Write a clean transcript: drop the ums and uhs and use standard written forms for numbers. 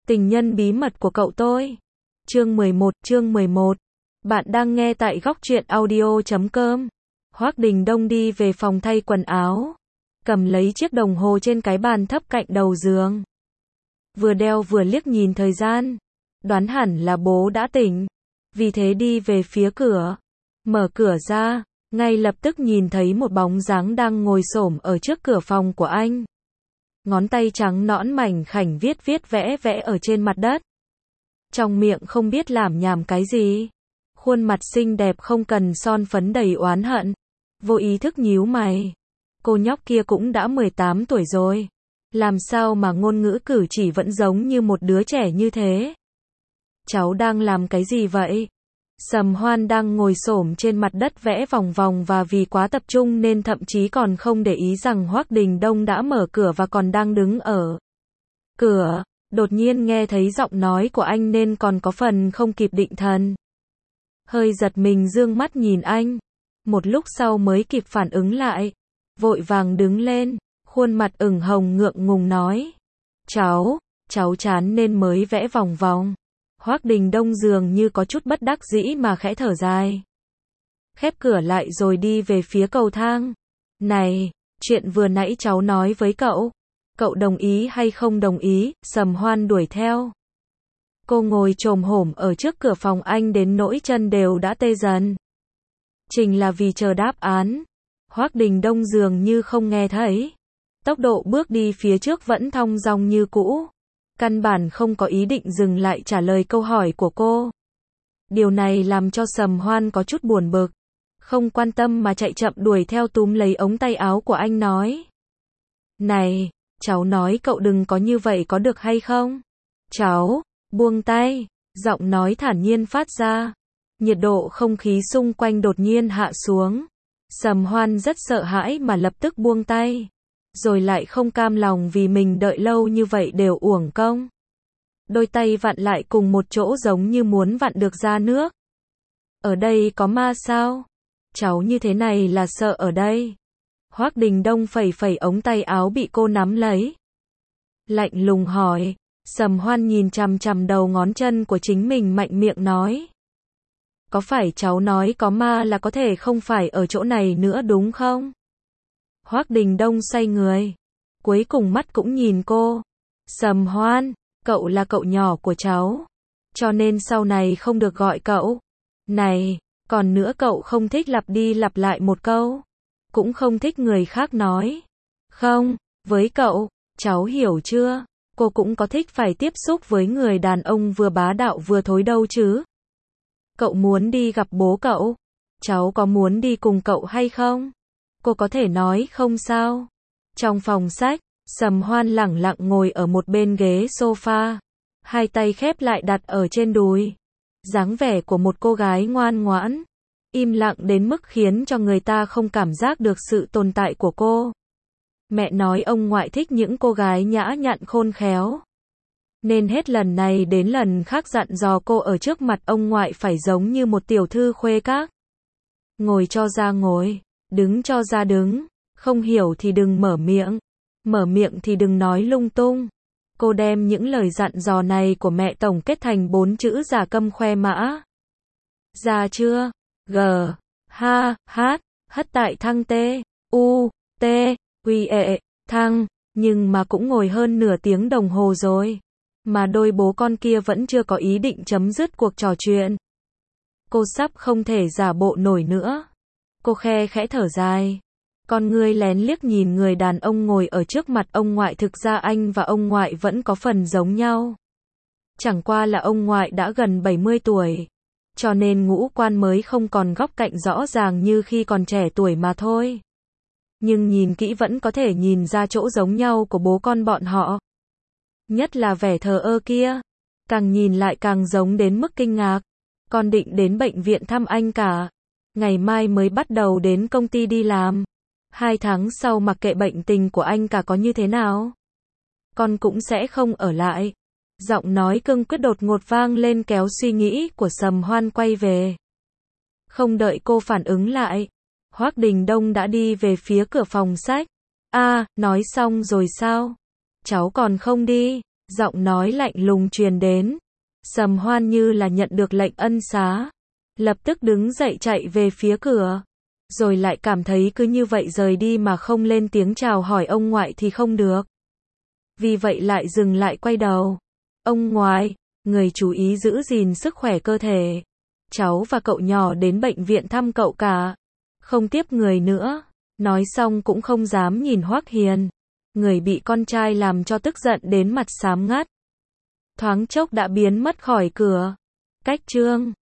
Tình nhân bí mật của cậu tôi. Chương 11. Bạn đang nghe tại góc truyện audio.com. Hoắc Đình Đông đi về phòng thay quần áo, cầm lấy chiếc đồng hồ trên cái bàn thấp cạnh đầu giường. Vừa đeo vừa liếc nhìn thời gian, đoán hẳn là bố đã tỉnh, vì thế đi về phía cửa. Mở cửa ra, ngay lập tức nhìn thấy một bóng dáng đang ngồi xổm ở trước cửa phòng của anh. Ngón tay trắng nõn mảnh khảnh viết vẽ ở trên mặt đất. Trong miệng không biết lảm nhảm cái gì. Khuôn mặt xinh đẹp không cần son phấn đầy oán hận. Vô ý thức nhíu mày. Cô nhóc kia cũng đã 18 tuổi rồi. Làm sao mà ngôn ngữ cử chỉ vẫn giống như một đứa trẻ như thế? Cháu đang làm cái gì vậy? Sầm Hoan đang ngồi xổm trên mặt đất vẽ vòng vòng và vì quá tập trung nên thậm chí còn không để ý rằng Hoắc Đình Đông đã mở cửa và còn đang đứng ở cửa. Đột nhiên nghe thấy giọng nói của anh nên còn có phần không kịp định thần. Hơi giật mình dương mắt nhìn anh. Một lúc sau mới kịp phản ứng lại. Vội vàng đứng lên, khuôn mặt ửng hồng ngượng ngùng nói. Cháu chán nên mới vẽ vòng vòng. Hoắc Đình Đông dường như có chút bất đắc dĩ mà khẽ thở dài. Khép cửa lại rồi đi về phía cầu thang. Này, chuyện vừa nãy cháu nói với cậu đồng ý hay không đồng ý? Sầm Hoan đuổi theo. Cô ngồi chồm hổm ở trước cửa phòng anh đến nỗi chân đều đã tê dần. Trình là vì chờ đáp án. Hoắc Đình Đông dường như không nghe thấy. Tốc độ bước đi phía trước vẫn thong dong như cũ. Căn bản không có ý định dừng lại trả lời câu hỏi của cô. Điều này làm cho Sầm Hoan có chút buồn bực. Không quan tâm mà chạy chậm đuổi theo túm lấy ống tay áo của anh nói. Này, cháu nói cậu đừng có như vậy có được hay không? Cháu, buông tay, giọng nói thản nhiên phát ra. Nhiệt độ không khí xung quanh đột nhiên hạ xuống. Sầm Hoan rất sợ hãi mà lập tức buông tay. Rồi lại không cam lòng vì mình đợi lâu như vậy đều uổng công. Đôi tay vặn lại cùng một chỗ giống như muốn vặn được ra nước. Ở đây có ma sao? Cháu như thế này là sợ ở đây. Hoắc Đình Đông phẩy ống tay áo bị cô nắm lấy. Lạnh lùng hỏi. Sầm Hoan nhìn chằm chằm đầu ngón chân của chính mình mạnh miệng nói. Có phải cháu nói có ma là có thể không phải ở chỗ này nữa đúng không? Hoắc Đình Đông xoay người. Cuối cùng mắt cũng nhìn cô. Sầm Hoan, cậu là cậu nhỏ của cháu. Cho nên sau này không được gọi cậu. Này, còn nữa cậu không thích lặp đi lặp lại một câu. Cũng không thích người khác nói. Không, với cậu, cháu hiểu chưa? Cô cũng có thích phải tiếp xúc với người đàn ông vừa bá đạo vừa thối đâu chứ? Cậu muốn đi gặp bố cậu? Cháu có muốn đi cùng cậu hay không? Cô có thể nói không sao? Trong phòng sách, Sầm Hoan lẳng lặng ngồi ở một bên ghế sofa. Hai tay khép lại đặt ở trên đùi. Dáng vẻ của một cô gái ngoan ngoãn. Im lặng đến mức khiến cho người ta không cảm giác được sự tồn tại của cô. Mẹ nói ông ngoại thích những cô gái nhã nhặn khôn khéo. Nên hết lần này đến lần khác dặn dò cô ở trước mặt ông ngoại phải giống như một tiểu thư khuê các. Ngồi cho ra ngồi, đứng cho ra đứng, không hiểu thì đừng mở miệng thì đừng nói lung tung. Cô đem những lời dặn dò này của mẹ tổng kết thành 4 chữ giả câm khoe mã. Ra chưa? G, H, H, hất tại thăng T, U, T, Quy ệ, thăng, nhưng mà cũng ngồi hơn nửa tiếng đồng hồ rồi. Mà đôi bố con kia vẫn chưa có ý định chấm dứt cuộc trò chuyện. Cô sắp không thể giả bộ nổi nữa. Cô khẽ thở dài. Con ngươi lén liếc nhìn người đàn ông ngồi ở trước mặt ông ngoại, thực ra anh và ông ngoại vẫn có phần giống nhau. Chẳng qua là ông ngoại đã gần 70 tuổi. Cho nên ngũ quan mới không còn góc cạnh rõ ràng như khi còn trẻ tuổi mà thôi. Nhưng nhìn kỹ vẫn có thể nhìn ra chỗ giống nhau của bố con bọn họ. Nhất là vẻ thờ ơ kia. Càng nhìn lại càng giống đến mức kinh ngạc. Con định đến bệnh viện thăm anh cả. Ngày mai mới bắt đầu đến công ty đi làm. 2 tháng sau mặc kệ bệnh tình của anh cả có như thế nào. Con cũng sẽ không ở lại. Giọng nói cương quyết đột ngột vang lên kéo suy nghĩ của Sầm Hoan quay về. Không đợi cô phản ứng lại. Hoắc Đình Đông đã đi về phía cửa phòng sách. Nói xong rồi sao? Cháu còn không đi. Giọng nói lạnh lùng truyền đến. Sầm Hoan như là nhận được lệnh ân xá, lập tức đứng dậy chạy về phía cửa, rồi lại cảm thấy cứ như vậy rời đi mà không lên tiếng chào hỏi ông ngoại thì không được. Vì vậy lại dừng lại quay đầu. Ông ngoại, người chú ý giữ gìn sức khỏe cơ thể. Cháu và cậu nhỏ đến bệnh viện thăm cậu cả. Không tiếp người nữa. Nói xong cũng không dám nhìn Hoắc Hiền. Người bị con trai làm cho tức giận đến mặt xám ngắt. Thoáng chốc đã biến mất khỏi cửa. Cách chương